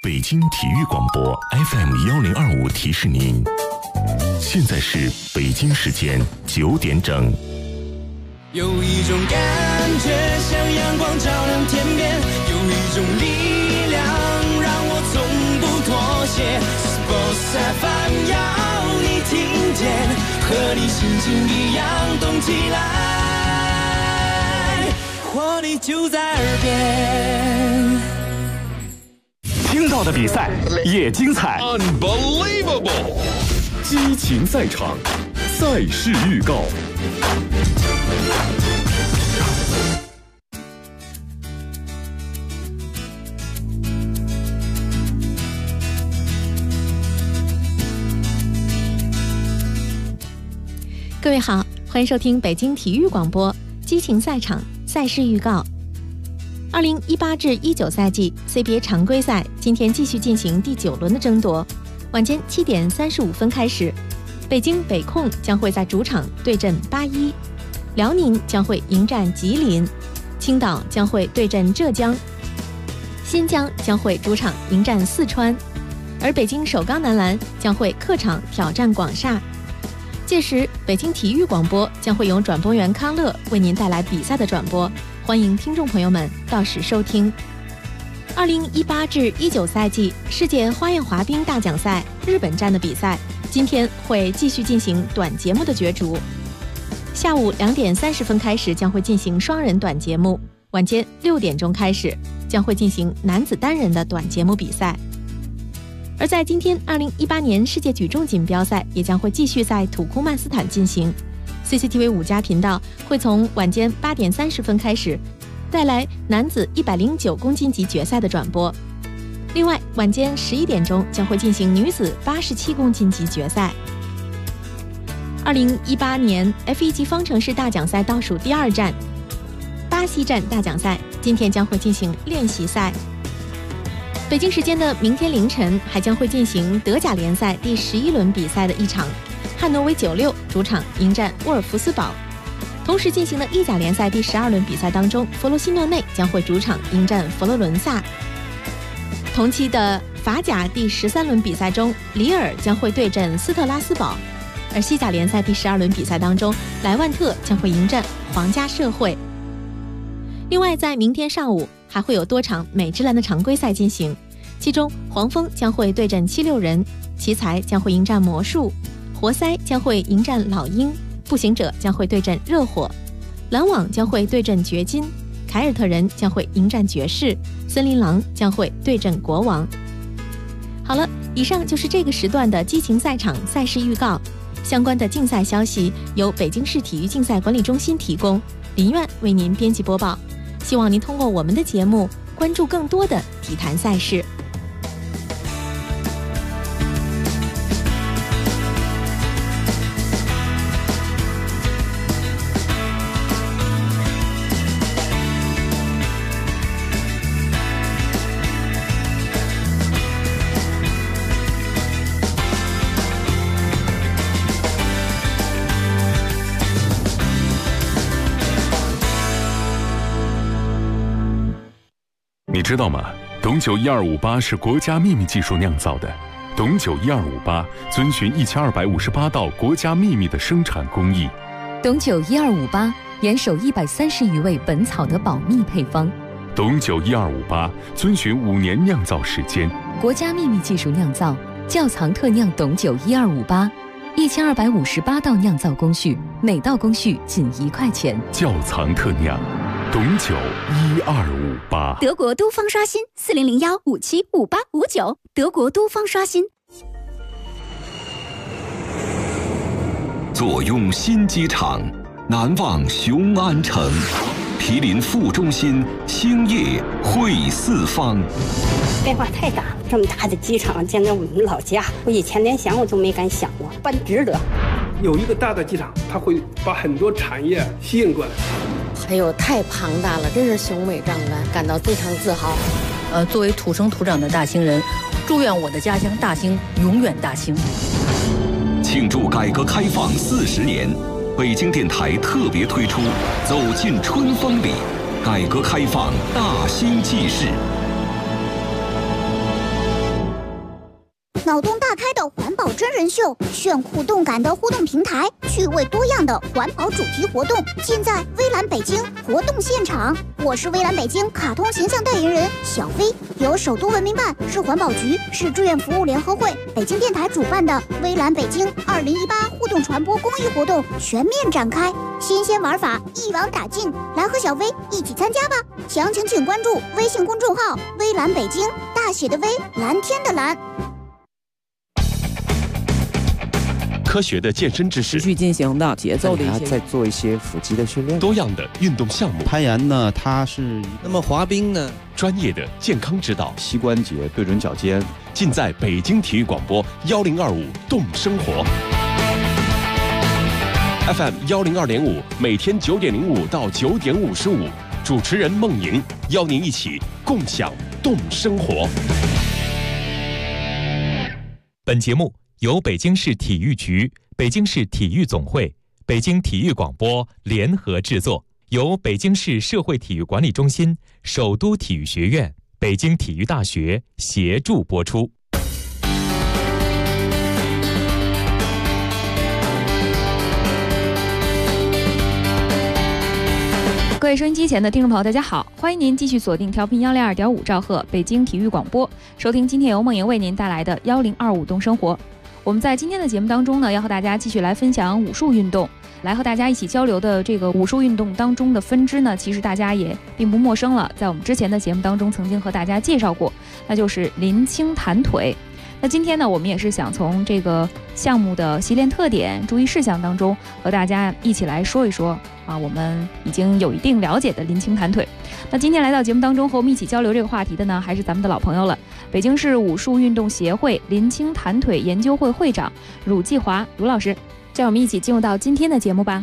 北京体育广播 FM1025提示您，现在是北京时间9点整。 有一种感觉像阳光照亮天边，有一种力量让我从不妥协。Sports FM 要你听见，和你心情一样动起来，活力就在耳边。 听到的比赛也精彩 ，Unbelievable！ 激情赛场，赛事预告。 各位好，欢迎收听北京体育广播激情赛场赛事预告。2018至19赛季 CBA 常规赛今天继续进行第9轮的争夺。晚间7点35分开始，北京北控将会在主场对阵81，辽宁将会迎战吉林，青岛将会对阵浙江，新疆将会主场迎战四川，而北京首钢男篮将会客场挑战广厦。届时，北京体育广播将会由转播员康乐为您带来比赛的转播，欢迎听众朋友们到时收听。2018至19赛季世界花样滑冰大奖赛日本站的比赛，今天会继续进行短节目的角逐。下午2点30分开始将会进行双人短节目，晚间6点钟开始将会进行男子单人的短节目比赛。而在今天2018年世界举重锦标赛也将会继续在土库曼斯坦进行。CCTV 5家频道会从晚间8点30分开始带来男子109公斤级决赛的转播，另外晚间11点钟将会进行女子87公斤级决赛。2018年 F1 级方程式大奖赛倒数第2站巴西站大奖赛今天将会进行练习赛。北京时间的明天凌晨还将会进行德甲联赛第11轮比赛的一场，汉诺威96主场迎战沃尔夫斯堡。同时进行的意甲联赛第12轮比赛当中，佛罗西诺内将会主场迎战佛罗伦萨。同期的法甲第13轮比赛中，里尔将会对阵斯特拉斯堡。而西甲联赛第12轮比赛当中，莱万特将会迎战皇家社会。另外在明天上午还会有多场美职篮的常规赛进行，其中黄蜂将会对阵76人，奇才将会迎战魔术，活塞将会迎战老鹰，步行者将会对阵热火，篮网将会对阵掘金，凯尔特人将会迎战爵士，森林狼将会对阵国王。好了，以上就是这个时段的激情赛场赛事预告，相关的竞赛消息由北京市体育竞赛管理中心提供，林苑为您编辑播报。希望您通过我们的节目关注更多的体坛赛事。 你知道吗？董酒1258是国家秘密技术酿造的。董酒1258遵循1258道国家秘密的生产工艺。 董酒1258严守130余味本草的保密配方。 董酒1258遵循5年酿造时间， 国家秘密技术酿造，窖藏特酿董酒1258，1258道酿造工序，每道工序仅1块钱。 窖藏特酿董酒1258。 德国都方刷新4001575859，德国都方刷新。 坐拥新机场，难忘雄安城。毗邻副中心，兴业汇四方。 变化太大了，这么大的机场建在我们老家，我以前连想我都没敢想过，办值得。 有一个大的机场，它会把很多产业吸引过来。 哎呦，太庞大了，真是雄伟壮观，感到非常自豪。 作为土生土长的大兴人，祝愿我的家乡大兴永远大兴。 庆祝改革开放40年，北京电台特别推出《走进春风里》，改革开放大兴纪事。 脑洞大开的环保真人秀，炫酷动感的互动平台，趣味多样的环保主题活动，尽在微蓝北京活动现场。我是微蓝北京卡通形象代言人小薇，由首都文明办、市环保局、市志愿服务联合会、北京电台主办的微蓝北京2018互动传播公益活动全面展开，新鲜玩法一网打尽，来和小薇一起参加吧！详情请关注微信公众号微蓝北京，大写的微，蓝天的蓝。 科学的健身知识， 持续进行的节奏的一些， 再做一些腹肌的训练， 多样的运动项目。 攀岩呢，它是那么滑冰呢， 专业的健康指导， 膝关节对准脚尖， 尽在北京体育广播1025动生活 FM 102.5，每天9点05到9点55，主持人孟莹邀您一起共享动生活。 本节目由北京市体育局、北京市体育总会、北京体育广播联合制作，由北京市社会体育管理中心、首都体育学院、北京体育大学协助播出。 各位收音机前的听众朋友，大家好，欢迎您继续锁定调频102.5兆赫北京体育广播，收听今天由梦莹为您带来的1025动生活。我们在今天的节目当中呢，要和大家继续来分享武术运动，来和大家一起交流的这个武术运动当中的分支呢，其实大家也并不陌生了，在我们之前的节目当中曾经和大家介绍过，那就是林青弹腿。那今天呢，我们也是想从这个项目的习练特点、注意事项当中，和大家一起来说一说啊，我们已经有一定了解的林青弹腿。那今天来到节目当中和我们一起交流这个话题的呢，还是咱们的老朋友了，北京市武术运动协会林青弹腿研究会会长汝继华汝老师。这样我们一起进入到今天的节目吧。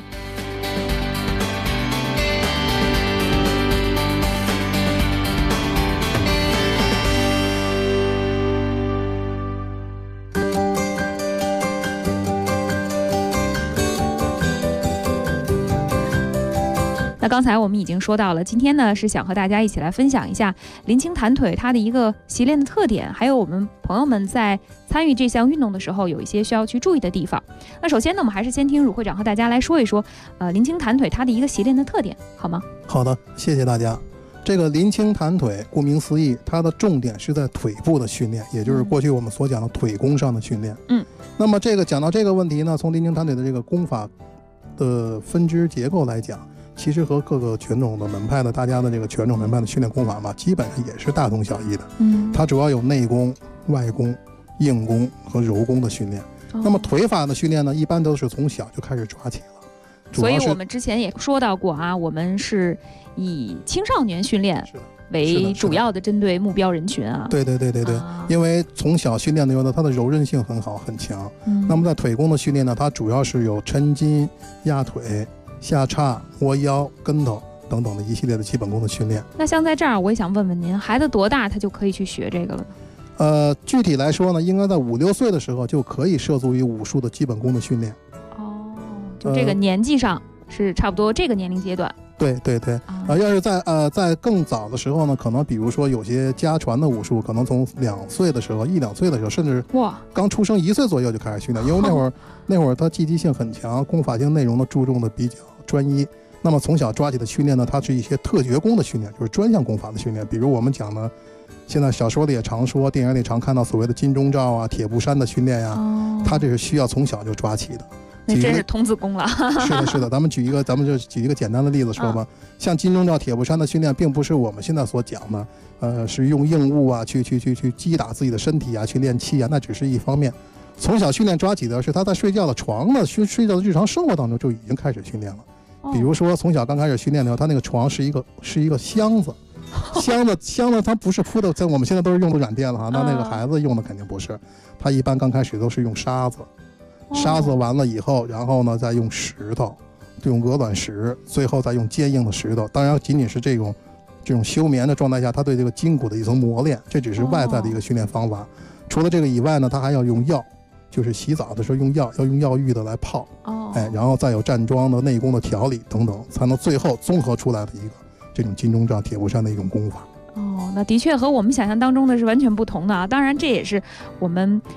那刚才我们已经说到了，今天呢是想和大家一起来分享一下林青弹腿它的一个习练的特点，还有我们朋友们在参与这项运动的时候有一些需要去注意的地方。那首先呢，我们还是先听汝会长和大家来说一说，林青弹腿它的一个习练的特点，好吗？ 好的，谢谢大家。这个林青弹腿，顾名思义，它的重点是在腿部的训练，也就是过去我们所讲的腿功上的训练。那么讲到这个问题呢，从林青弹腿的这个功法的分支结构来讲，其实和各个拳种的门派的大家的这个拳种门派的训练功法嘛，基本上也是大同小异的。它主要有内功、外功、硬功和柔功的训练。那么腿法的训练呢，一般都是从小就开始抓起了。 所以我们之前也说到过啊，我们是以青少年训练为主要的针对目标人群啊。 对，因为从小训练的时候呢，它的柔韧性很好很强。那么在腿功的训练呢，它主要是有抻筋、压腿、下叉、窝腰、跟头等等的一系列的基本功的训练。 那像在这儿，我也想问问您，孩子多大他就可以去学这个了呢？ 具体来说呢，应该在5、6岁的时候就可以涉足于武术的基本功的训练。 就这个年纪上是差不多这个年龄阶段。 对，要是在更早的时候呢，可能比如说有些家传的武术，可能从2岁的时候、1、2岁的时候，甚至刚出生1岁左右就开始训练，因为那会儿它积极性很强，功法性内容呢注重的比较专一。那么从小抓起的训练呢，它是一些特绝功的训练，就是专项功法的训练。比如我们讲的，现在小说里也常说，电影里常看到所谓的金钟罩啊、铁布衫的训练呀，它这是需要从小就抓起的。 那真是童子功了。 是的，咱们就举一个简单的例子说吧。像金钟罩、铁布衫的训练，并不是我们现在所讲的，是用硬物啊去击打自己的身体啊，去练气啊，那只是一方面。从小训练抓起的是他在睡觉的床呢，睡觉的日常生活当中就已经开始训练了。比如说从小刚开始训练的时候，他那个床是一个箱子，箱子它不是铺的，在我们现在都是用的软垫了哈，那个孩子用的肯定不是，他一般刚开始都是用沙子完了以后，然后呢再用石头，用鹅卵石，最后再用坚硬的石头。当然仅仅是这种休眠的状态下，他对这个筋骨的一层磨练，这只是外在的一个训练方法。除了这个以外呢，他还要用药，就是洗澡的时候用药，要用药浴的来泡，然后再有站桩的内功的调理等等，才能最后综合出来的一个这种金钟罩、铁布衫的一种功法。 那的确和我们想象当中的是完全不同的啊。当然这也是我们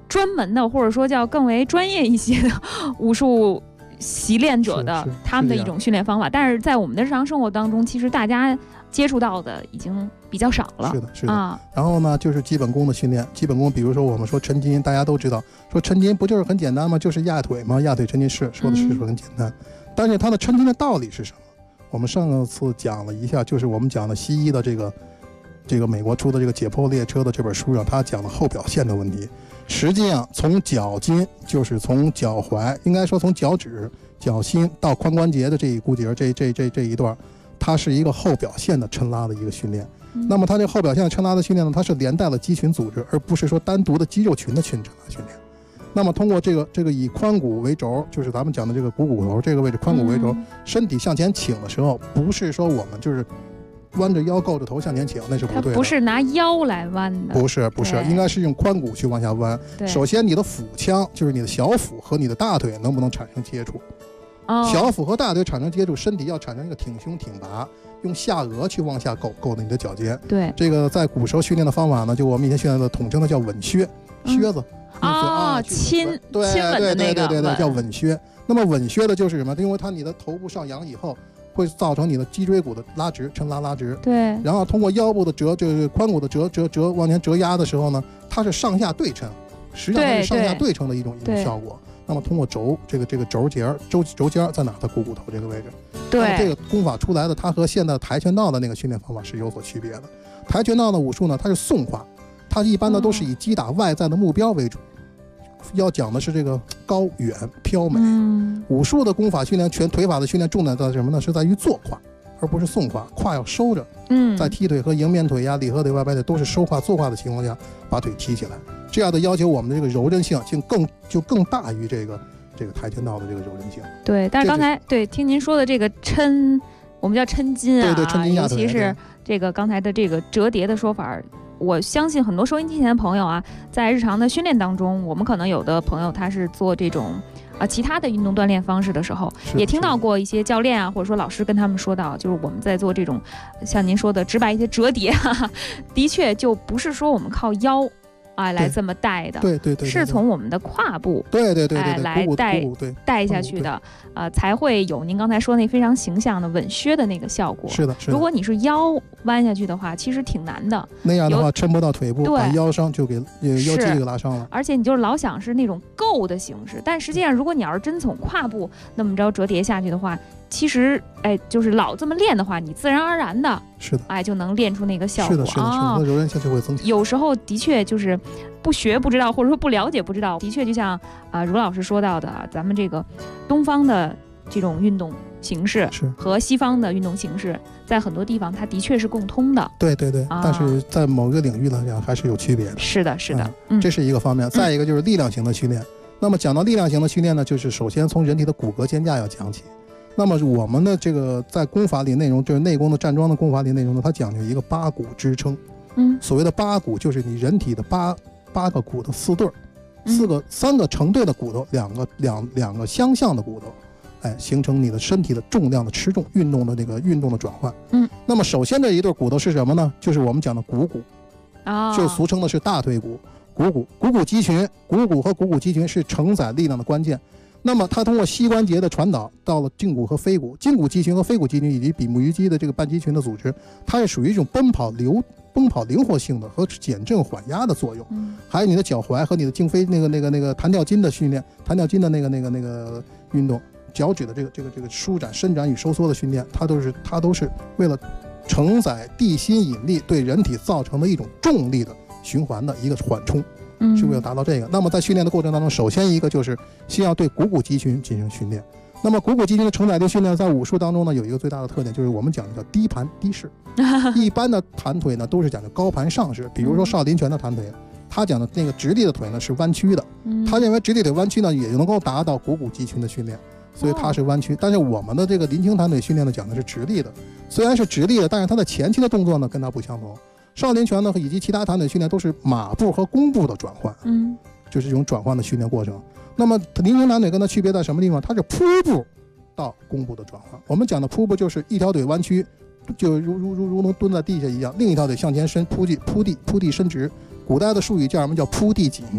专门的，或者说叫更为专业一些的武术习练者的他们的一种训练方法，但是在我们的日常生活当中，其实大家接触到的已经比较少了。 是的啊。然后呢，就是基本功的训练。基本功，比如说我们说抻筋，大家都知道，说抻筋不就是很简单吗？就是压腿嘛，压腿抻筋是说的是很简单。但是它的抻筋的道理是什么？我们上次讲了一下，就是我们讲的西医的这个美国出的这个解剖列车的这本书上，他讲的后表线的问题。实际上从脚筋，就是从脚踝，应该说从脚趾、脚心到髋关节的这一股节，这一段，它是一个后表线的抻拉的一个训练。那么它这后表线的抻拉的训练呢，它是连带了肌群组织，而不是说单独的肌肉群的抻拉训练。那么通过这个以髋骨为轴，就是咱们讲的这个股头这个位置，髋骨为轴，身体向前倾的时候，不是说我们就是弯着腰够着头向前倾，那是不对的。 不是拿腰来弯的， 不是，应该是用髋骨去往下弯。首先你的腹腔，就是你的小腹和你的大腿能不能产生接触？小腹和大腿产生接触，身体要产生一个挺胸挺拔，用下颚去往下够着你的脚尖。 对， 这个在骨舌训练的方法呢，就我们以前训练的统称的叫稳靴，靴子。 亲吻的那个， 对，叫稳靴。那么稳靴的就是什么？因为你的头部上扬以后，会造成你的脊椎骨的拉直，抻拉直。 对。 然后通过腰部的折，就是髋骨的折往前折压的时候呢，它是上下对称，实际上是上下对称的一种效果。那么通过轴这个轴尖在哪？在股骨头这个位置。 对。 那么这个功法出来的，它和现在跆拳道的那个训练方法是有所区别的。跆拳道的武术呢，它是送化。它一般的都是以击打外在的目标为主，要讲的是这个高远飘美。武术的功法训练，腿法的训练重点在什么呢？是在于坐胯，而不是送胯，胯要收着。在踢腿和迎面腿呀、里合腿、外摆腿都是收胯坐胯的情况下，把腿提起来，这样的要求我们的这个柔韧性就更大于这个跆拳道的这个柔韧性。 对，但是刚才听您说的这个抻，我们叫抻筋啊， 对，抻筋压腿， 尤其是这个刚才的这个折叠的说法。我相信很多收音机前的朋友啊，在日常的训练当中，我们可能有的朋友他是做这种其他的运动锻炼方式的时候，也听到过一些教练啊，或者说老师跟他们说到，就是我们在做这种像您说的直白一些折叠，的确就不是说我们靠腰来这么带的， 对， 是从我们的胯部对来带下去的，才会有您刚才说那非常形象的稳靴的那个效果。 是的。 如果你是腰弯下去的话，其实挺难的。 那样的话抻不到腿部，把腰伤就给腰肌给拉伤了。 而且你就是老想是那种够的形式，但实际上如果你要是真从胯部那么着折叠下去的话，其实就是老这么练的话，你自然而然的就能练出那个效果。 是的，柔韧性就会增强。 有时候的确就是不学不知道，或者说不了解不知道。的确就像茹老师说到的，咱们这个东方的这种运动形式和西方的运动形式，在很多地方它的确是共通的。 对，但是在某个领域来讲还是有区别的。 是的， 这是一个方面。再一个就是力量型的训练。那么讲到力量型的训练呢，就是首先从人体的骨骼肩架要讲起。那么我们的这个在功法里内容，就是内功的站桩的功法里内容呢，它讲究一个八骨支撑。所谓的八骨就是你人体的八个骨头四对儿，三个成对的骨头，两个相向的骨头，形成你的身体的重量的持重，运动的转换。那么首先这一对骨头是什么呢？就是我们讲的股骨，就俗称的是大腿骨。股骨肌群，股骨和股骨肌群是承载力量的关键。那么它通过膝关节的传导到了胫骨和腓骨，胫骨肌群和腓骨肌群以及比目鱼肌的这个半肌群的组织，它是属于一种奔跑灵活性的和减震缓压的作用。还有你的脚踝和你的胫腓那个弹跳筋的训练，弹跳筋的那个运动，脚趾的这个舒展、伸展与收缩的训练，它都是为了承载地心引力对人体造成的一种重力的循环的一个缓冲。是为了达到这个。那么在训练的过程当中，首先一个就是先要对股骨肌群进行训练。那么股骨肌群的承载力训练在武术当中呢，有一个最大的特点，就是我们讲的叫低盘低式。一般的弹腿呢都是讲究高盘上式，比如说少林拳的弹腿，他讲的那个直立的腿呢是弯曲的，他认为直立腿弯曲呢也能够达到股骨肌群的训练，所以它是弯曲。但是我们的这个林青弹腿训练呢讲的是直立的，虽然是直立的，但是它的前期的动作呢跟它不相同。少林拳呢以及其他弹腿训练都是马步和弓步的转换，就是这种转换的训练过程。那么林青弹腿跟它区别在什么地方？它是扑步到弓步的转换。我们讲的扑步就是一条腿弯曲，就如同蹲在地下一样，另一条腿向前伸，扑地伸直。古代的术语叫什么？叫扑地紧。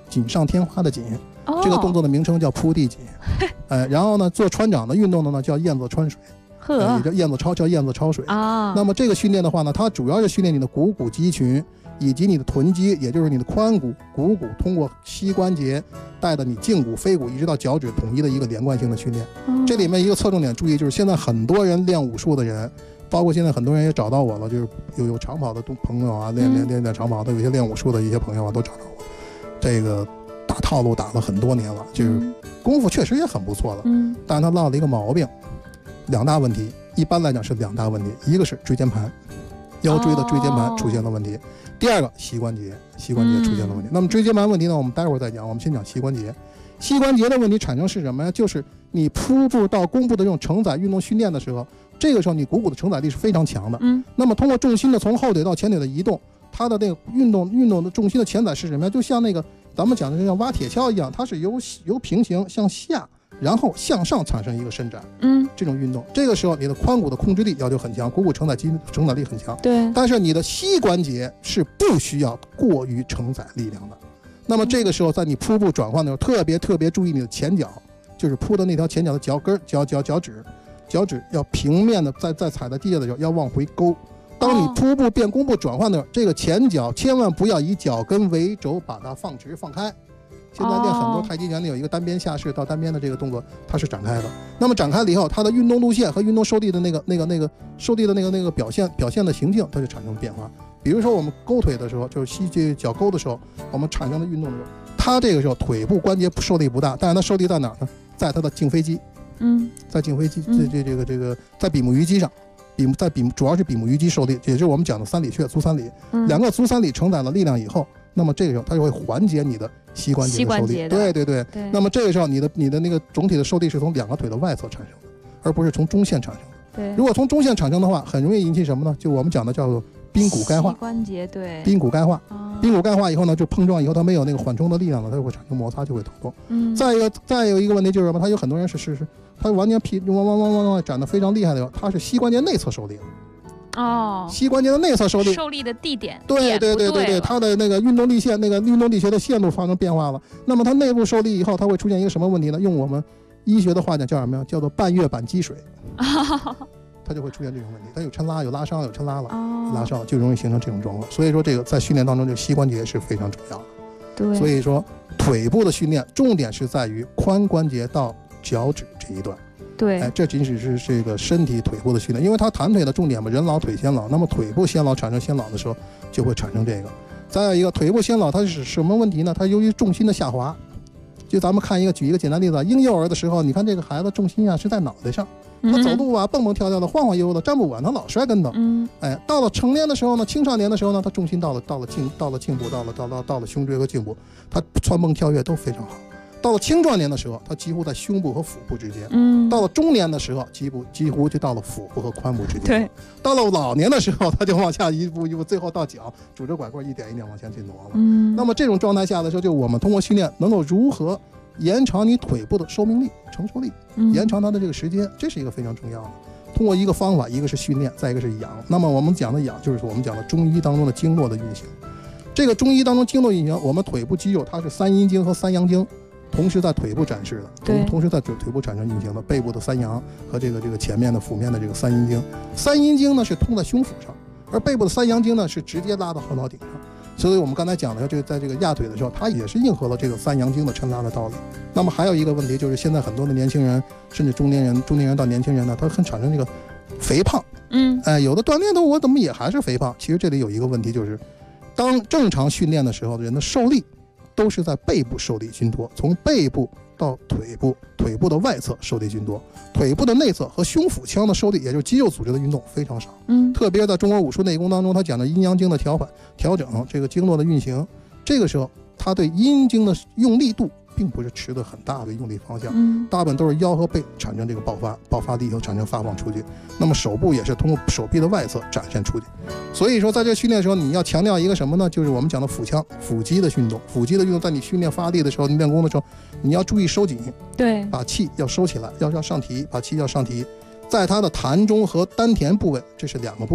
锦上添花的锦，这个动作的名称叫铺地锦。然后呢，做船长的运动的呢叫燕子穿水，也叫燕子抄，叫燕子抄水啊。那么这个训练的话呢，它主要是训练你的股骨肌群以及你的臀肌，也就是你的髋骨、股骨，通过膝关节带的你胫骨、腓骨一直到脚趾统一的一个连贯性的训练。这里面一个侧重点注意，就是现在很多人练武术的人，包括现在很多人也找到我了，就是有长跑的朋友啊，练长跑的，有些练武术的一些朋友啊，都找到我。这个打套路打了很多年了，就是功夫确实也很不错了，但是他落了一个毛病，两大问题。一般来讲是两大问题，一个是椎间盘，腰椎的椎间盘出现了问题，第二个膝关节出现了问题。那么椎间盘问题呢，我们待会儿再讲，我们先讲膝关节。膝关节的问题产生是什么呀？就是你瀑布到弓步的这种承载运动训练的时候，这个时候你股骨的承载力是非常强的。那么通过重心的从后腿到前腿的移动，它的那个运动的重心的前载是什么呀？就像那个咱们讲的像挖铁锹一样，它是由平行向下，然后向上产生一个伸展。这种运动，这个时候你的髋骨的控制力要求很强，股骨承载力很强。对，但是你的膝关节是不需要过于承载力量的。那么这个时候，在你瀑布转换的时候，特别注意你的前脚，就是铺的那条前脚的脚跟、脚趾要平面的，在踩在地下的时候要往回勾。当你瀑布变弓步转换的时候，这个前脚千万不要以脚跟为轴把它放直放开。现在练很多太极拳里有一个单边下式到单边的这个动作，它是展开的。那么展开了以后，它的运动路线和运动受力的那个表现的行径，它就产生变化。比如说我们勾腿的时候，就是这脚勾的时候，我们产生的运动的时候，它这个时候腿部关节受力不大，但是它受力在哪儿呢？在它的颈腓肌，在颈腓肌这个在比目鱼肌上，主要是比目鱼肌受力，也就是我们讲的三里穴、足三里，两个足三里承载了力量以后，那么这个时候它就会缓解你的膝关节的受力。对。那么这个时候你的那个总体的受力是从两个腿的外侧产生的，而不是从中线产生的。对，如果从中线产生的话，很容易引起什么呢？就我们讲的叫做髌骨钙化。膝关节对。髌骨钙化，髌骨钙化以后呢，就碰撞以后它没有那个缓冲的力量了，它就会产生摩擦，就会疼痛。再有一个问题就是什么？它有很多人是它完全往展得非常厉害的，它是膝关节内侧受力了。膝关节的内侧受力的地点， 对，它的那个运动力线、那个运动力学的线路发生变化了。那么它内部受力以后，它会出现一个什么问题呢？用我们医学的话讲叫什么呀？叫做半月板积水。它就会出现这种问题，它有抻拉，有拉伤，有抻拉了，拉伤就容易形成这种状况。所以说这个在训练当中，这个膝关节是非常重要的。对，所以说腿部的训练重点是在于髋关节到脚趾这一段。对，这仅仅是这个身体腿部的训练，因为它弹腿的重点嘛，人老腿先老，那么腿部先老产生先老的时候，就会产生这个。再有一个腿部先老，它是什么问题呢？它由于重心的下滑，就咱们举一个简单例子，婴幼儿的时候，你看这个孩子重心啊是在脑袋上。他走路啊，蹦蹦跳跳的，晃晃悠悠的，站不稳，他老摔跟头。到了成年的时候呢，青少年的时候呢，他重心到了颈部，到了胸椎和颈部，他窜蹦跳跃都非常好。到了青壮年的时候，他几乎在胸部和腹部之间。到了中年的时候，几乎就到了腹部和髋部之间。对，到了老年的时候，他就往下一步，最后到脚，拄着拐棍一点一点往前去挪了。那么这种状态下的时候，就我们通过训练能够如何延长你腿部的寿命力、承受力，延长它的这个时间，这是一个非常重要的。通过一个方法，一个是训练，再一个是养。那么我们讲的养，就是我们讲的中医当中的经络的运行。这个中医当中经络运行，我们腿部肌肉它是三阴经和三阳经同时在腿部展示的，同时在腿部产生运行的。背部的三阳和这个前面的腹面的这个三阴经，三阴经呢是通在胸腹上，而背部的三阳经呢是直接拉到后脑顶上。所以我们刚才讲的在这个压腿的时候，它也是应和了这个三阳经的抻拉的道理。那么还有一个问题就是，现在很多的年轻人，甚至中年人到年轻人呢，他很产生这个肥胖。有的锻炼的我怎么也还是肥胖？其实这里有一个问题，就是当正常训练的时候，人的受力都是在背部受力均多，从背部到腿部，腿部的外侧受力均多，腿部的内侧和胸腹腔的受力，也就是肌肉组织的运动非常少。特别在中国武术内功当中，他讲的阴阳经的调整这个经络的运行，这个时候他对阴经的用力度并不是持的很大的用力方向，大部分都是腰和背产生这个爆发力以后产生发放出去，那么手部也是通过手臂的外侧展现出去。所以说在这训练的时候，你要强调一个什么呢？就是我们讲的腹腔、腹肌的运动。腹肌的运动在你训练发力的时候，你练功的时候，你要注意收紧，对，把气要收起来，要上提，把气要上提，在它的膻中和丹田部位，这是两个部位，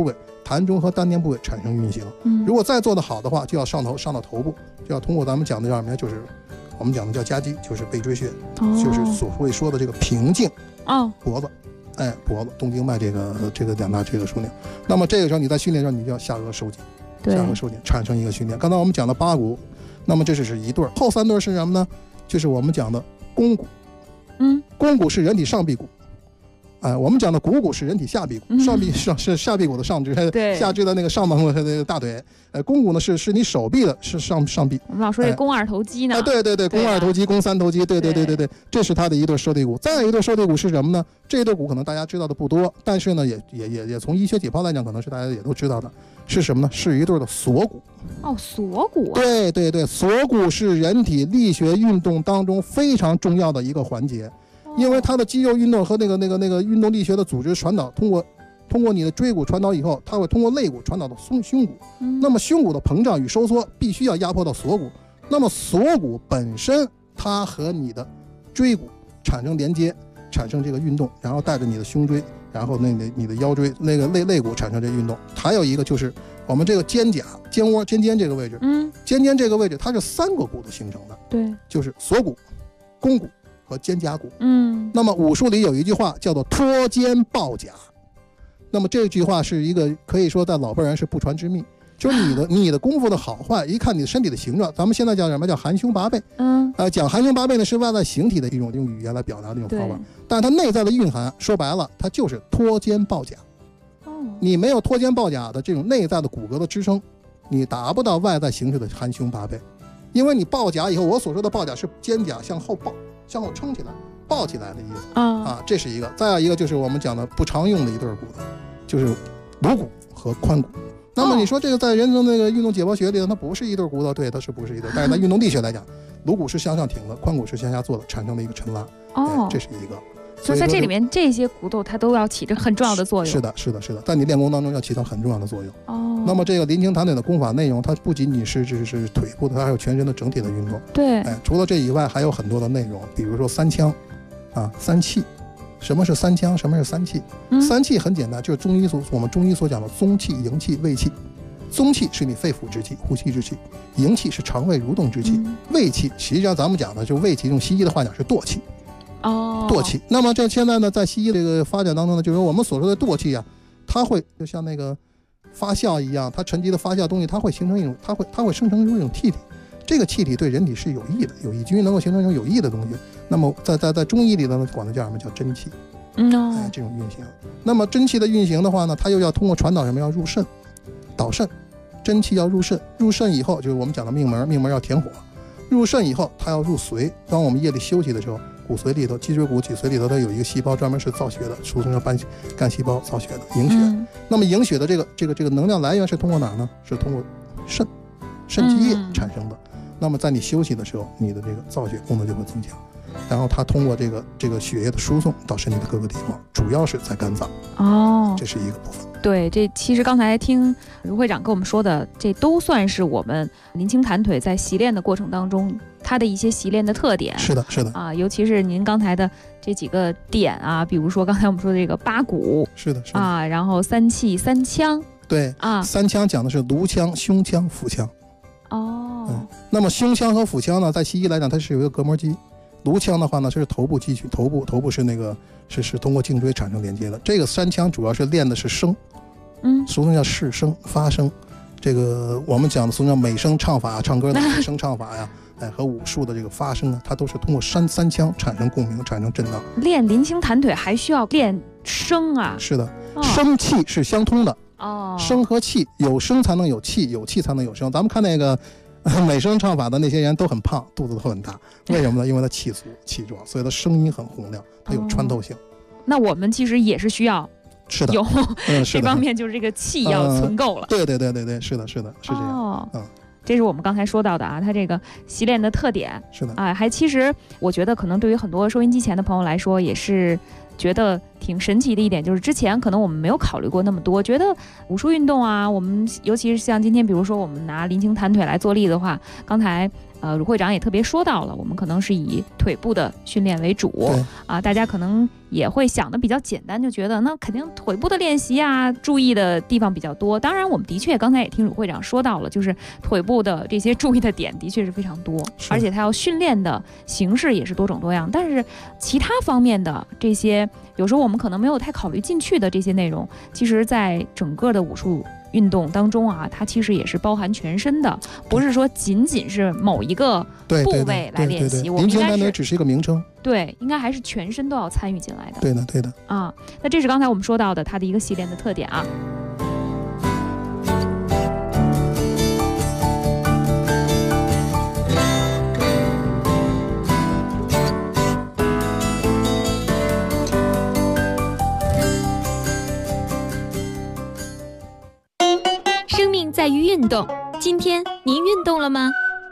膻中和丹田部位产生运行。如果再做得好的话，就要上到头部，就要通过咱们讲的叫什么呀？就是我们讲的叫夹击，就是背椎穴，就是所谓说的这个平颈脖子，脖子动静脉这个两大这个枢纽。那么这个时候你在训练的时候，你就要下颚收紧，下颚收紧产生一个训练。刚才我们讲的八股，那么这是一对，后三对是什么呢？就是我们讲的肱骨。肱骨是人体上臂骨。我们讲的股骨是人体下臂骨，上臂是下臂骨的上肢，下肢的那个上方的那个大腿。肱骨呢是你手臂的，是上臂。 我们老说这肱二头肌呢？ 对，肱二头肌、肱三头肌，对，这是它的一对受地骨。再有一对受地骨是什么呢？这一对骨可能大家知道的不多，但是呢，也从医学解剖来讲，可能是大家也都知道的，是什么呢？是一对的锁骨。 锁骨。 对，锁骨是人体力学运动当中非常重要的一个环节。因为它的肌肉运动和那个运动力学的组织传导，通过你的椎骨传导以后，它会通过肋骨传导到胸骨。那么胸骨的膨胀与收缩必须要压迫到锁骨。那么锁骨本身它和你的椎骨产生连接，产生这个运动，然后带着你的胸椎，然后你的腰椎那个肋骨产生这个运动。还有一个就是我们这个肩胛、肩窝、肩这个位置，肩这个位置它是3个骨头形成的， 对， 就是锁骨、肱骨和肩胛骨。那么武术里有一句话叫做脱肩抱甲，那么这句话是一个可以说在老辈人是不传之秘，就是你的功夫的好坏，一看你的身体的形状，咱们现在叫什么？叫含胸拔背。讲含胸拔背呢，是外在形体的一种用语言来表达的一种方法，但是它内在的蕴含，说白了，它就是脱肩抱甲。你没有脱肩抱甲的这种内在的骨骼的支撑，你达不到外在形式的含胸拔背。因为你抱甲以后，我所说的抱甲是肩胛向后抱，向后撑起来，抱起来的意思这是一个。再有一个就是我们讲的不常用的一对骨头，就是颅骨和髋骨。那么你说这个在人的那个运动解剖学里，它不是一对骨头，对，它是不是一对？但是在运动力学来讲，颅骨是向上挺的，髋骨是向下坐的，产生了一个抻拉。这是一个。 所以在这里面，这些骨头它都要起着很重要的作用。 是的，在你练功当中要起到很重要的作用。那么这个临清弹腿的功法内容，它不仅仅是腿部的，它还有全身的整体的运动。 对， 除了这以外，还有很多的内容，比如说三腔，三气。什么是三腔？什么是三气？三气很简单，就是我们中医所讲的宗气、营气、卫气。宗气是你肺腑之气、呼吸之气，营气是肠胃蠕动之气，卫气实际上咱们讲的就卫气，用西医的话讲是惰气。惰气。那么这现在呢，在西医这个发展当中呢，就是我们所说的惰气它会就像那个发酵一样，它沉积的发酵东西，它会形成一种，它会生成一种气体。这个气体对人体是有益的，有益菌能够形成一种有益的东西。那么在中医里呢，管它叫什么？叫真气。这种运行。那么真气的运行的话呢，它又要通过传导什么？要入肾，导肾。真气要入肾，入肾以后就是我们讲的命门，命门要填火。入肾以后，它要入髓。当我们夜里休息的时候，骨髓里头、脊椎骨脊髓里头，它有一个细胞专门是造血的，俗称叫干细胞造血的，营血。那么营血的这个能量来源是通过哪呢？是通过肾气液产生的。那么在你休息的时候，你的这个造血功能就会增强，然后它通过这个血液的输送到身体的各个地方，主要是在肝脏。这是一个部分。 对，这其实刚才听卢会长跟我们说的，这都算是我们临清弹腿在习练的过程当中，它的一些习练的特点。 是的尤其是您刚才的这几个点比如说刚才我们说的这个八股， 是的然后三气、三腔。 对三腔讲的是颅腔、胸腔、腹腔。那么胸腔和腹腔呢，在西医来讲，它是有一个膈膜肌。颅腔的话呢，是头部肌群，头部是那个是通过颈椎产生连接的。这个三腔主要是练的是声，俗称叫视声、发声。这个我们讲的俗称叫美声唱法，唱歌的美声唱法呀，和武术的这个发声它都是通过三腔产生共鸣，产生震荡。练临清弹腿还需要练声是的，声气是相通的。声和气，有声才能有气，有气才能有声。咱们看那个美声唱法的那些人都很胖，肚子都很大，为什么呢？因为他气足气壮，所以他声音很洪亮，它有穿透性。 那我们其实也是需要有这方面，就是这个气要存够了。 对，是的，是这样。 这是我们刚才说到的它这个习练的特点。 是的还其实我觉得可能对于很多收音机前的朋友来说，也是觉得挺神奇的一点，就是之前可能我们没有考虑过那么多，觉得武术运动我们尤其是像今天比如说我们拿临清弹腿来做例子的话，刚才卢会长也特别说到了，我们可能是以腿部的训练为主大家可能也会想的比较简单，就觉得那肯定腿部的练习啊，注意的地方比较多。当然，我们的确刚才也听鲁会长说到了，就是腿部的这些注意的点的确是非常多，而且它要训练的形式也是多种多样。但是其他方面的这些，有时候我们可能没有太考虑进去的这些内容，其实在整个的武术运动当中啊，它其实也是包含全身的，不是说仅仅是某一个部位来练习。我们应该是只是一个名称， 对，应该还是全身都要参与进来的。 对的啊，那这是刚才我们说到的它的一个系列的特点啊。 在于运动，今天您运动了吗？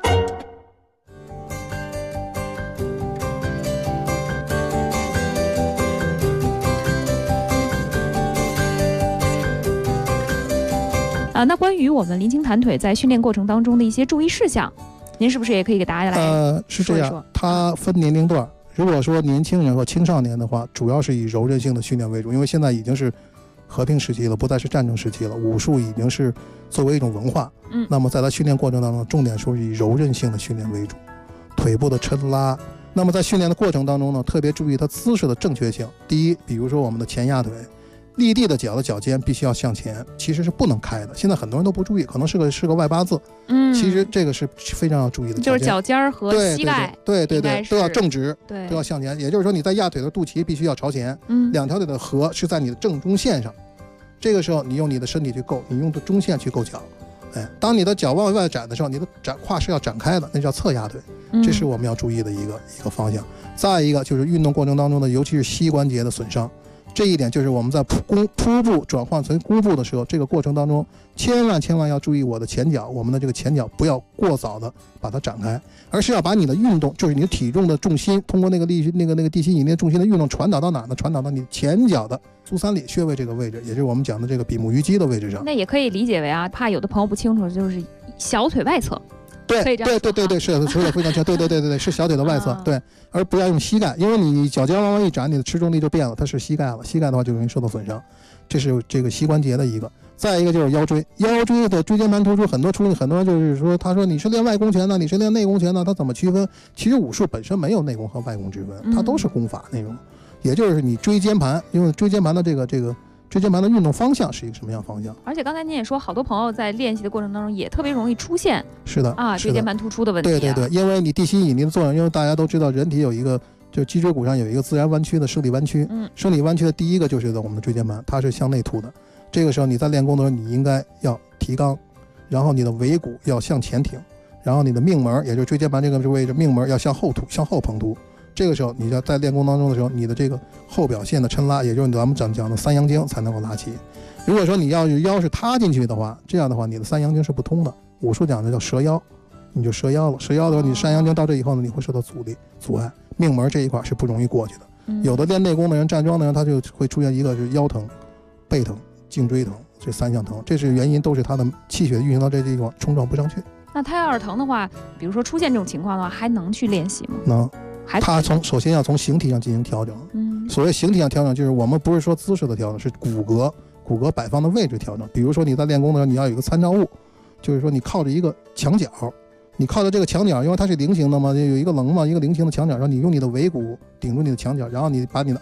那关于我们林青弹腿在训练过程当中的一些注意事项，您是不是也可以给大家来说一说？ 是这样，它分年龄段。如果说年轻人和青少年的话，主要是以柔韧性的训练为主，因为现在已经是和平时期了，不再是战争时期了，武术已经是作为一种文化。那么在它训练过程当中，重点说是以柔韧性的训练为主，腿部的抻拉。那么在训练的过程当中呢，特别注意它姿势的正确性。第一，比如说我们的前压腿，立地的脚的脚尖必须要向前，其实是不能开的。现在很多人都不注意，可能是个外八字。其实这个是非常要注意的， 就是脚尖和膝盖， 对都要正直，都要向前。也就是说你在压腿的肚脐必须要朝前，两条腿的合是在你的正中线上。这个时候你用你的身体去够，你用的中线去够脚。当你的脚往外展的时候，你的胯是要展开的，那叫侧压腿。这是我们要注意的一个方向。再一个就是运动过程当中的，尤其是膝关节的损伤。这一点就是我们在扑步转换成弓步的时候，这个过程当中千万要注意我们的这个前脚不要过早的把它展开，而是要把你的运动，就是你的体重的重心，通过那个地心引力重心的运动传导到哪呢？传导到你前脚的足三里穴位这个位置，也就是我们讲的这个比目鱼肌的位置上。 那也可以理解为啊，怕有的朋友不清楚，就是小腿外侧。 对，是说的非常清，对，是小腿的外侧，对，而不要用膝盖，因为你脚尖往往一展，你的持重力就变了，它是膝盖了，膝盖的话就容易受到损伤，这是这个膝关节的一个。再一个就是腰椎的椎间盘突出，很多人就是说，他说你是练外功拳呢，你是练内功拳呢，他怎么区分？其实武术本身没有内功和外功之分，它都是功法内容，也就是你椎间盘，因为椎间盘的这个椎间盘的运动方向是一个什么样方向？ 而且刚才您也说，好多朋友在练习的过程当中也特别容易出现椎间盘突出的问题。 对，因为你地心引力的作用，因为大家都知道，人体有一个，就脊椎骨上有一个自然弯曲的生理弯曲。生理弯曲的第一个就是在我们的椎间盘，它是向内凸的。这个时候你在练功的时候，你应该要提肛，然后你的尾骨要向前挺，然后你的命门，也就是椎间盘这个位置，命门要向后凸，向后膨突。这个时候你要在练功当中的时候，你的这个后表线的抻拉，也就是咱们讲的三阳经才能够拉起。如果说你要是腰是塌进去的话，这样的话你的三阳经是不通的。武术讲的叫折腰，你就折腰了。折腰的时候，你三阳经到这以后呢，你会受到阻碍，命门这一块是不容易过去的。有的练内功的人、站桩的人，他就会出现一个是腰疼、背疼、颈椎疼，这三项疼，这是原因，都是他的气血运行到这地方冲撞不上去。 那他要是疼的话，比如说出现这种情况的话，还能去练习吗？ 能。它首先要从形体上进行调整。所谓形体上调整，就是我们不是说姿势的调整，是骨骼摆放的位置调整。比如说你在练功的时候，你要有一个参照物，就是说你靠着一个墙角，你靠着这个墙角，因为它是菱形的嘛，有一个棱嘛，一个菱形的墙角上，你用你的尾骨顶住你的墙角，然后你把你的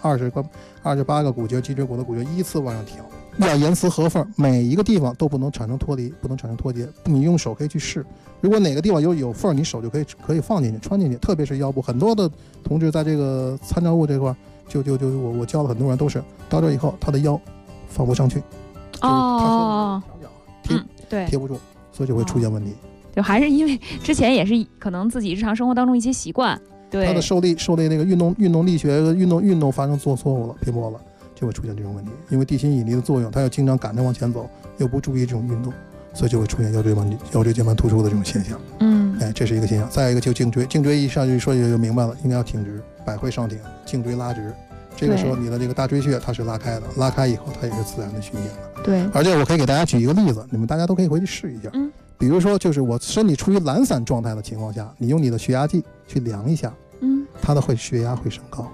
28个骨节，脊椎骨的骨节依次往上调，要严丝合缝，每一个地方都不能产生脱离，不能产生脱节。你用手可以去试，如果哪个地方有缝，你手就可以放进去穿进去。特别是腰部，很多的同志在这个参照物这块，我教了很多人都是到这以后，他的腰放不上去，贴不住，所以就会出现问题。 就还是因为之前也是可能自己日常生活当中一些习惯，对他的受力那个运动力学运动发生错误了，偏颇了，就会出现这种问题。因为地心引力的作用，它要经常赶着往前走，又不注意这种运动，所以就会出现腰椎间盘突出的这种现象。这是一个现象。再一个就颈椎一上去说就明白了，应该要挺直，百会上挺，颈椎拉直。这个时候你的这个大椎穴它是拉开的，拉开以后它也是自然的循行的。 对， 而且我可以给大家举一个例子，你们大家都可以回去试一下。比如说就是我身体处于懒散状态的情况下，你用你的血压计去量一下，它的血压会升高。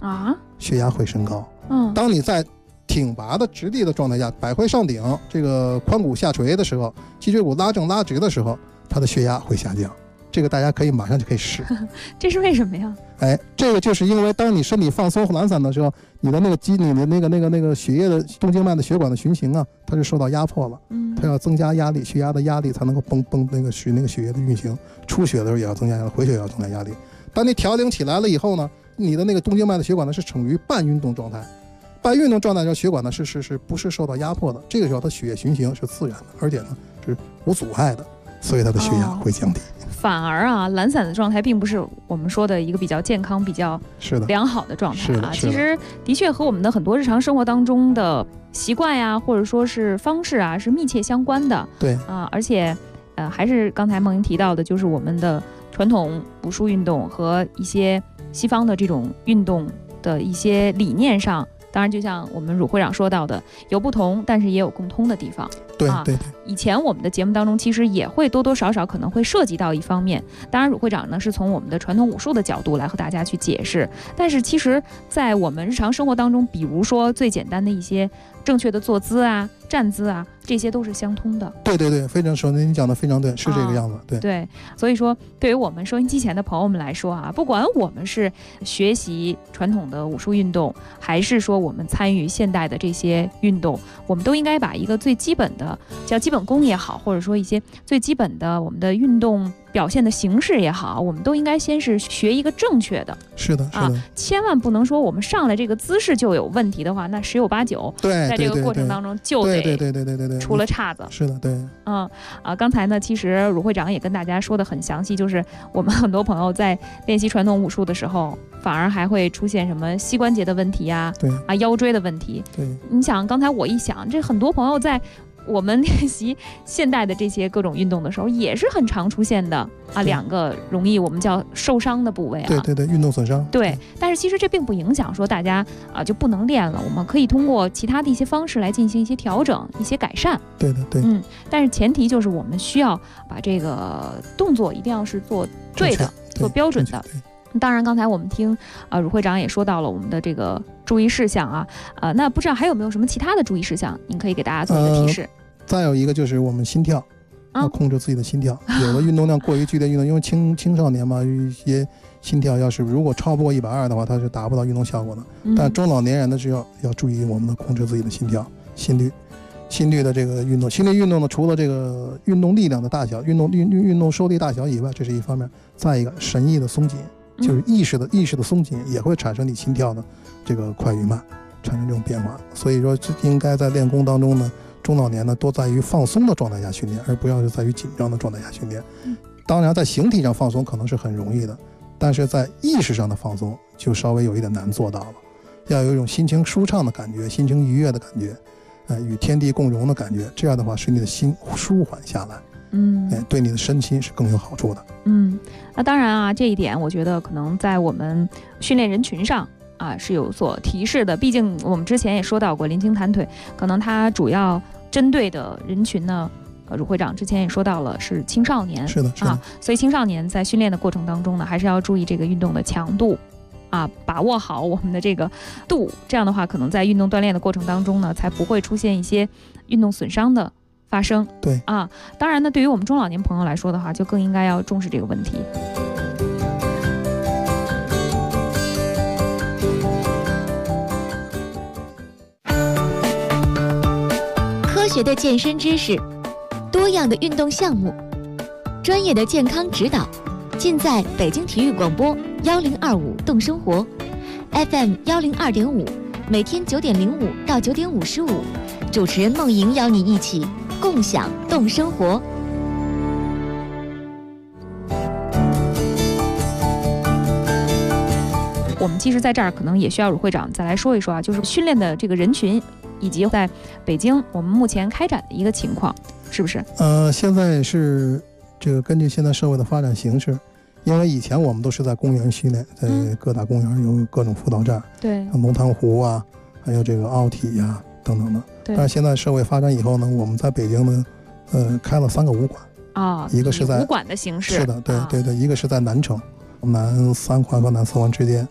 啊，血压会升高。当你在挺拔的直立的状态下，百会上顶，这个髋骨下垂的时候，脊椎骨拉正拉直的时候，它的血压会下降。这个大家可以马上就可以试。 这是为什么呀？ 这个就是因为当你身体放松懒散的时候，你的那个血液的动静脉的血管的循行啊，它是受到压迫了。它要增加压力，血压的压力才能够使那个血液的运行。出血的时候也要增加压力，回血也要增加压力。当你调整起来了以后呢，你的那个动静脉的血管呢是处于半运动状态。半运动状态的时候，血管呢是不是受到压迫的？这个时候它血液循行是自然的，而且呢是无阻碍的，所以它的血压会降低。 反而啊，懒散的状态并不是我们说的一个比较健康、比较良好的状态啊。其实的确和我们的很多日常生活当中的习惯呀，或者说是方式啊，是密切相关的。 对啊，而且还是刚才梦莹提到的，就是我们的传统武术运动和一些西方的这种运动的一些理念上。当然，就像我们汝会长说到的，有不同，但是也有共通的地方。 对。 以前我们的节目当中，其实也会多多少少可能会涉及到一方面。当然，汝会长呢是从我们的传统武术的角度来和大家去解释。但是，其实，在我们日常生活当中，比如说最简单的一些正确的坐姿啊、站姿啊，这些都是相通的。 对，非常你讲的非常对，是这个样子。 对，所以说，对于我们收音机前的朋友们来说啊，不管我们是学习传统的武术运动，还是说我们参与现代的这些运动，我们都应该把一个最基本的叫基本功也好，或者说一些最基本的我们的运动表现的形式也好，我们都应该先是学一个正确的。 是的， 千万不能说我们上来这个姿势就有问题的话，那十有八九在这个过程当中就得出了岔子。 是的，对。 刚才呢，其实汝会长也跟大家说的很详细，就是我们很多朋友在练习传统武术的时候，反而还会出现什么膝关节的问题呀，腰椎的问题。 对， 你想刚才我一想，这很多朋友在我们练习现代的这些各种运动的时候，也是很常出现的啊，两个容易我们叫受伤的部位啊。 对，运动损伤。 对，但是其实这并不影响说大家就不能练了，我们可以通过其他的一些方式来进行一些调整、一些改善。 对。 但是前提就是我们需要把这个动作一定要是做对的、做标准的。当然，刚才我们听汝会长也说到了我们的这个注意事项啊，那不知道还有没有什么其他的注意事项，您可以给大家做一个提示。 再有一个就是我们心跳，要控制自己的心跳。有的运动量过于剧烈运动，因为青少年嘛，一些心跳要是如果超不过120的话，它是达不到运动效果的。但中老年人呢，是要注意我们的控制自己的心跳、心率的这个运动。心率运动呢，除了这个运动力量的大小、运动受力大小以外，这是一方面。再一个，神意的松紧。就是意识的松紧也会产生你心跳的这个快与慢，产生这种变化。所以说应该在练功当中呢，中老年呢多在于放松的状态下训练，而不要是在于紧张的状态下训练。当然在形体上放松可能是很容易的，但是在意识上的放松就稍微有一点难做到了。要有一种心情舒畅的感觉，心情愉悦的感觉，与天地共融的感觉，这样的话使你的心舒缓下来。对你的身心是更有好处的。 那当然啊，这一点我觉得可能在我们训练人群上是有所提示的。毕竟我们之前也说到过，临经弹腿可能它主要针对的人群呢，汝会长之前也说到了是青少年。 是的。 所以青少年在训练的过程当中呢，还是要注意这个运动的强度把握好我们的这个度，这样的话可能在运动锻炼的过程当中呢，才不会出现一些运动损伤的发生。 对当然呢，对于我们中老年朋友来说的话，就更应该要重视这个问题。 科学的健身知识，多样的运动项目，专业的健康指导，尽在北京体育广播1025动生活 FM 102.5，每天9点05到9点55，主持人梦莹邀你一起共享动生活。 我们其实在这儿可能也需要汝会长再来说一说就是训练的这个人群，以及在北京我们目前开展的一个情况，是不是？ 现在是这个根据现在社会的发展形势，因为以前我们都是在公园训练，在各大公园有各种辅导站， 对， 龙潭湖还有这个奥体等等的。但是现在社会发展以后呢，我们在北京呢，开了3个武馆一个是在武馆的形式， 是的，对，一个是在南城南3环和南4环之间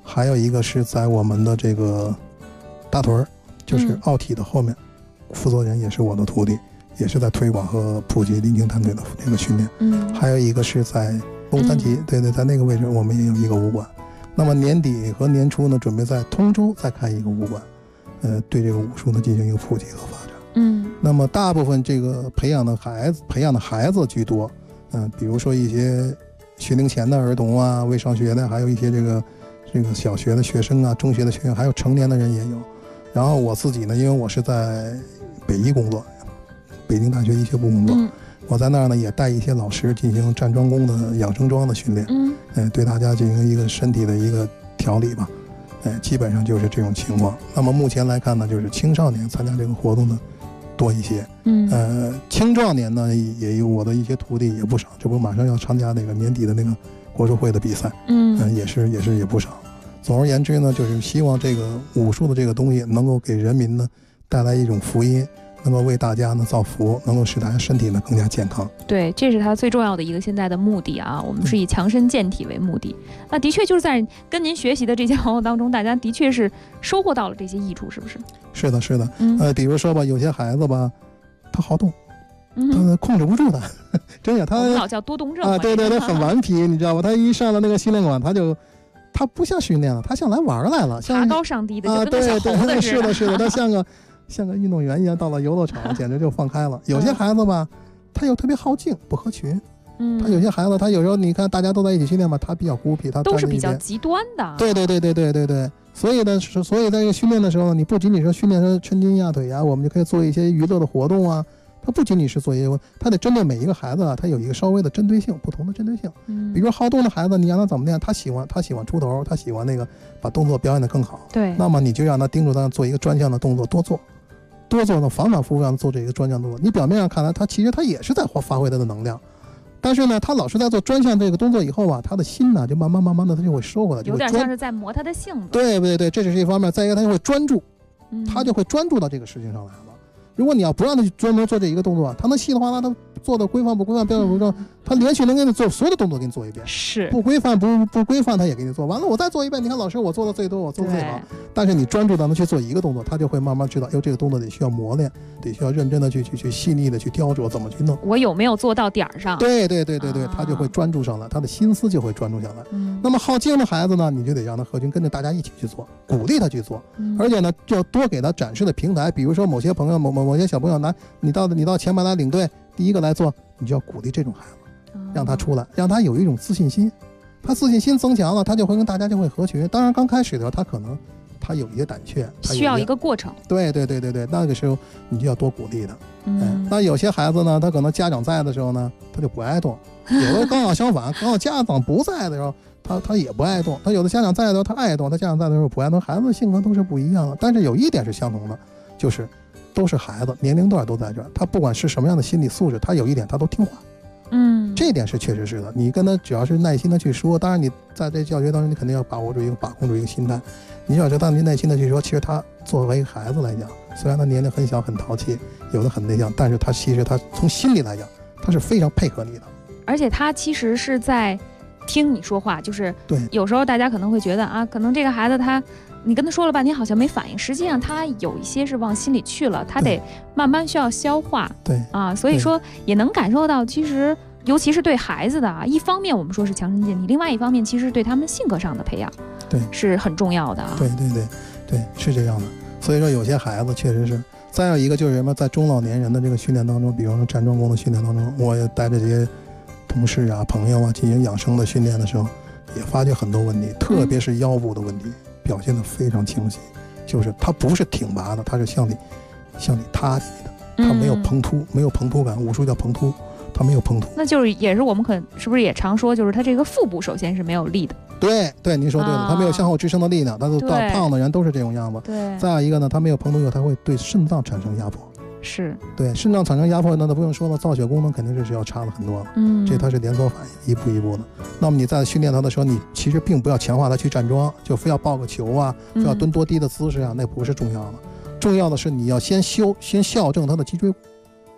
还有一个是在我们的这个大屯，就是奥体的后面，负责人也是我的徒弟，也是在推广和普及临近弹腿的这个训练。还有一个是在龙三旗，对，在那个位置我们也有一个武馆。那么年底和年初呢，准备在通州再开一个武馆，对这个武术呢进行一个普及和发展。那么大部分这个培养的孩子居多，比如说一些学龄前的儿童啊，未上学的，还有一些这个小学的学生啊，中学的学生，还有成年的人也有。然后我自己呢，因为我是在北医工作，北京大学医学部工作，我在那儿呢也带一些老师进行站桩功的养生桩的训练，对大家进行一个身体的一个调理吧，基本上就是这种情况。那么目前来看呢，就是青少年参加这个活动的多一些，青壮年呢也有我的一些徒弟也不少，这不马上要参加那个年底的那个国术会的比赛，也不少。总而言之呢，就是希望这个武术的这个东西能够给人民呢带来一种福音，能够为大家呢造福，能够使大家身体呢更加健康。 对，这是他最重要的一个现在的目的啊。我们是以强身健体为目的。那的确就是在跟您学习的这些朋友当中，大家的确是收获到了这些益处，是不是？ 是的，比如说吧，有些孩子吧，他好动，他控制不住的，真的，他老叫多动症啊，对，他很顽皮，你知道吧？他一上了那个训练馆，他不像训练了，他像来玩来了，像爬高上低的，就跟小猴子似的。 是的，他像个运动员一样，到了游乐场简直就放开了。有些孩子吧，他又特别好静，不合群。他有些孩子，他有时候你看大家都在一起训练嘛，他比较孤僻，他都是比较极端的。 对。所以在这个训练的时候呢，你不仅仅是训练他抻筋压腿呀，我们就可以做一些娱乐的活动啊。它不仅仅是做一些，它得针对每一个孩子啊，它有一个稍微的针对性，不同的针对性。比如好动的孩子，你让他怎么练，他喜欢出头，他喜欢那个把动作表演得更好。 对， 那么你就让他盯住他做一个专项的动作，多做呢，反反复复让他做这个专项动作。你表面上看来，他其实他也是在发挥他的能量，但是呢，他老是在做专项这个动作以后啊，他的心呢就慢慢的他就会收回来， 有点像是在磨他的性子。 对，这是一方面。再一个，他就会专注，他就会专注到这个事情上来了。如果你要不让他去专门做这一个动作，他能细的话，那他做的规范不规范，标准不标准，他连续能给你做所有的动作给你做一遍。 是不规范不规范，他也给你做完了，我再做一遍。你看老师，我做的最多，我做的最好。但是你专注到能去做一个动作，他就会慢慢知道，这个动作得需要磨练，得需要认真的去细腻的去雕琢，怎么去弄。 我有没有做到点儿上？ 对，他就会专注上来，他的心思就会专注下来。那么好静的孩子呢，你就得让他合群，跟着大家一起去做，鼓励他去做，而且呢，就要多给他展示的平台。比如说某些朋友、某些小朋友拿你到前面来领队，第一个来做，你就要鼓励这种孩子，让他出来，让他有一种自信心。他自信心增强了，他就会跟大家就会合群。当然刚开始的时候，他可能他有一些胆怯， 需要一个过程。 对，那个时候你就要多鼓励他。那有些孩子呢，他可能家长在的时候呢，他就不爱动；有的刚好相反，刚好家长不在的时候，他也不爱动。他有的家长在的时候他爱动，他家长在的时候不爱动。孩子的性格都是不一样的，但是有一点是相同的，就是都是孩子，年龄段都在这儿。他不管是什么样的心理素质，他有一点他都听话。这一点是确实是的。你跟他只要是耐心的去说，当然你在这教学当中，你肯定要把控住一个心态。你要是当你耐心的去说，其实他作为孩子来讲，虽然他年龄很小很淘气，有的很内向，但是他其实他从心里来讲，他是非常配合你的。 而且他其实是在听你说话，就是对。 有时候大家可能会觉得啊，可能这个孩子你跟他说了半天好像没反应，实际上他有一些是往心里去了，他得慢慢需要消化。 对啊，所以说也能感受到，其实尤其是对孩子的啊，一方面我们说是强身健体，另外一方面其实对他们性格上的培养， 对， 是很重要的啊。 对，是这样的。所以说有些孩子确实是。再有一个就是什么，在中老年人的这个训练当中，比如说站桩功的训练当中，我也带着这些同事啊、朋友啊进行养生的训练的时候，也发觉很多问题，特别是腰部的问题。表现得非常清晰，就是它不是挺拔的，它是向里塌起的，它没有膨突，没有膨突感。武术叫膨突，它没有膨突。 那就是也是我们是不是也常说，就是它这个腹部首先是没有力的。 对，您说对了，它没有向后支撑的力量，它到胖的人都是这种样子。 对。 再有一个呢，它没有膨突以后，它会对肾脏产生压迫。 是。 对，肾脏产生压迫，那不用说了，造血功能肯定是要差了很多了。这它是连锁反应，一步一步的。那么你在训练它的时候，你其实并不要强化它去站桩，就非要抱个球啊，非要蹲多低的姿势啊，那不是重要的。重要的是你要先校正它的脊椎骨。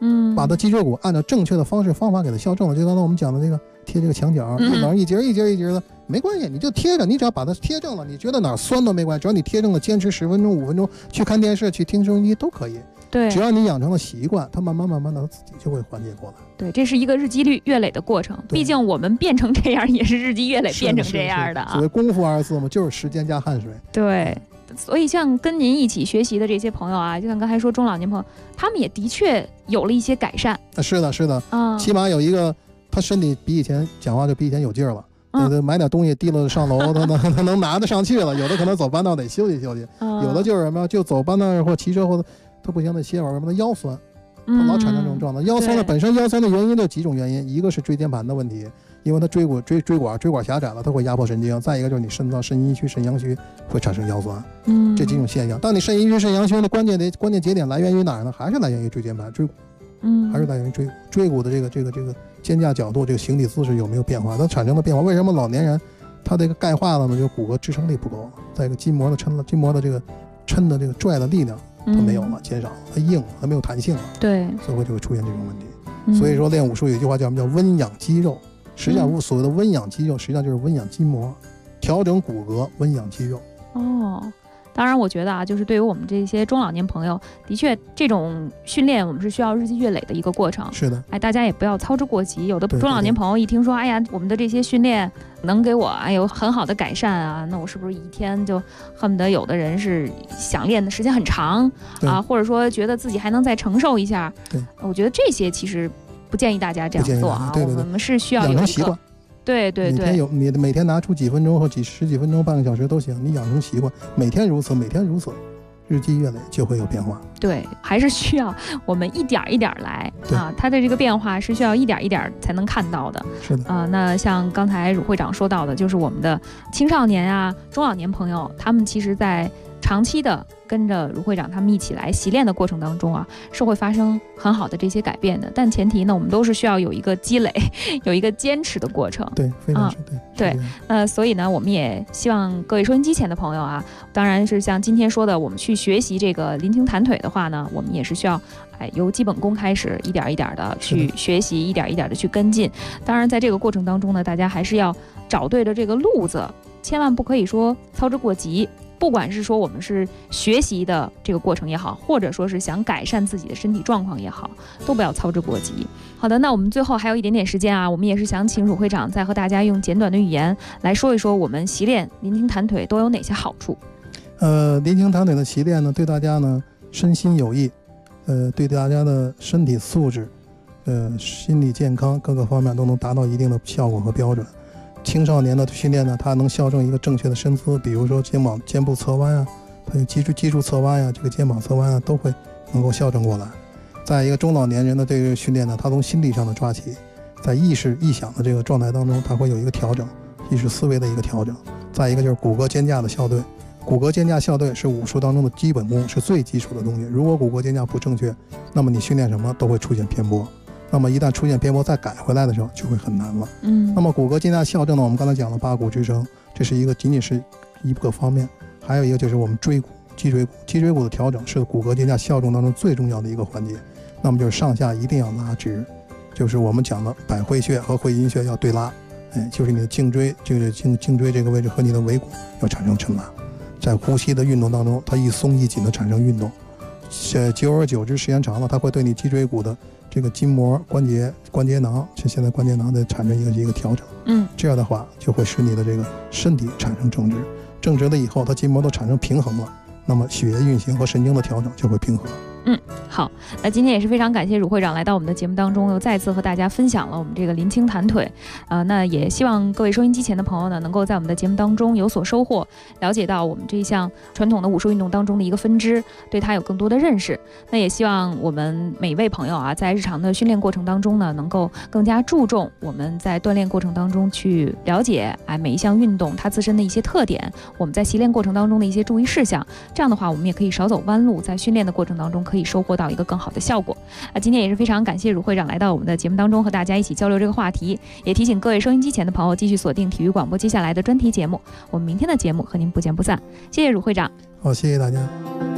把它脊椎骨按照正确的方法给它校正了。就刚才我们讲的这个贴这个墙角，一节的没关系，你就贴着，你只要把它贴正了，你觉得哪儿酸都没关系，只要你贴正了，坚持10分钟5分钟，去看电视去听收音机都可以。 对， 只要你养成了习惯，它慢慢的自己就会缓解过来。 对，这是一个日积月累的过程，毕竟我们变成这样也是日积月累变成这样的啊。 所谓功夫2个字嘛，就是时间加汗水。 对，所以像跟您一起学习的这些朋友啊，就像刚才说中老年朋友，他们也的确有了一些改善。 是的，起码有一个，他身体比以前讲话就比以前有劲儿了。买点东西提了上楼，他能拿得上去了。有的可能走半道得休息休息，有的就是什么，就走半道或骑车或者他不行，得歇会儿，什么的腰酸，他老产生这种状态。腰酸的本身腰酸的原因就几种原因，一个是椎间盘的问题，因为它椎管狭窄了，它会压迫神经；再一个就是你肾脏、肾阴虚、肾阳虚会产生腰酸，这几种现象。当你肾阴虚、肾阳虚的关键节点来源于哪儿呢？还是来源于椎间盘、椎骨，还是来源于椎骨的这个肩架角度，这个形体姿势有没有变化？它产生的变化，为什么老年人他这个钙化了呢？就骨骼支撑力不够，再一个筋膜的这个抻的这个拽的力量它没有了，减少了，它硬了，它没有弹性了， 对， 所以就会出现这种问题。所以说练武术有一句话叫什么？叫温养肌肉。实际上所谓的温养肌肉，实际上就是温养筋膜，调整骨骼，温养肌肉。 当然我觉得啊，就是对于我们这些中老年朋友，的确这种训练我们是需要日积月累的一个过程。 是的， 大家也不要操之过急。有的中老年朋友一听说，哎呀，我们的这些训练能给我有很好的改善啊，那我是不是一天就恨不得有的人是想练的时间很长啊，或者说觉得自己还能再承受一下？ 对， 我觉得这些其实不建议大家这样做啊。 对， 我们是需要有一个习惯。 对， 你每天拿出几分钟或十几分钟、半个小时都行，你养成习惯，每天如此，日积月累就会有变化。 对，还是需要我们一点一点来啊，它的这个变化是需要一点一点才能看到的。 是的那像刚才汝会长说到的，就是我们的青少年啊、中老年朋友，他们其实在长期的跟着汝会长他们一起来习练的过程当中啊，是会发生很好的这些改变的。但前提呢，我们都是需要有一个积累，有一个坚持的过程。 对，非常是对。所以呢，我们也希望各位收音机前的朋友啊，当然是像今天说的，我们去学习这个临清弹腿的话呢，我们也是需要由基本功开始，一点一点的去学习，一点一点的去跟进。当然，在这个过程当中呢，大家还是要找对了这个路子，千万不可以说操之过急。不管是说我们是学习的这个过程也好，或者说是想改善自己的身体状况也好，都不要操之过急。好的，那我们最后还有一点点时间啊，我们也是想请汝会长再和大家用简短的语言来说一说我们习练临清弹腿都有哪些好处。 临清弹腿的习练呢，对大家呢身心有益，对大家的身体素质、心理健康各个方面都能达到一定的效果和标准。青少年的训练呢，它能校正一个正确的身姿，比如说肩部侧弯啊，还有脊柱侧弯啊，这个肩膀侧弯啊，都会能够校正过来。再一个中老年人的这个训练呢，它从心理上的抓起，在意识臆想的这个状态当中，它会有一个调整，意识思维的一个调整。再一个就是骨骼肩架的校对，骨骼肩架校对是武术当中的基本功，是最基础的东西。如果骨骼肩架不正确，那么你训练什么都会出现偏颇。那么一旦出现偏颇再改回来的时候就会很难了。那么骨骼肩架校正呢，我们刚才讲了八股支撑，这是仅仅是一个方面，还有一个就是我们椎骨、脊椎骨的调整是骨骼肩架校正当中最重要的一个环节。那么就是上下一定要拉直，就是我们讲的百会穴和会阴穴要对拉，就是你的颈椎这个位置和你的尾骨要产生抻拉，在呼吸的运动当中，它一松一紧的产生运动，久而久之时间长了，它会对你脊椎骨的这个筋膜、关节囊，现在关节囊的产生一个调整，这样的话就会使你的这个身体产生正直，正直了以后，它筋膜都产生平衡了，那么血液运行和神经的调整就会平和。 好，那今天也是非常感谢汝会长来到我们的节目当中，又再次和大家分享了我们这个临清弹腿。那也希望各位收音机前的朋友呢，能够在我们的节目当中有所收获，了解到我们这一项传统的武术运动当中的一个分支，对它有更多的认识。那也希望我们每一位朋友啊，在日常的训练过程当中呢，能够更加注重我们在锻炼过程当中去了解每一项运动它自身的一些特点，我们在习练过程当中的一些注意事项。这样的话，我们也可以少走弯路，在训练的过程当中可以收获到一个更好的效果。今天也是非常感谢汝会长来到我们的节目当中，和大家一起交流这个话题，也提醒各位收音机前的朋友继续锁定体育广播接下来的专题节目。我们明天的节目和您不见不散。谢谢汝会长。 好，谢谢大家。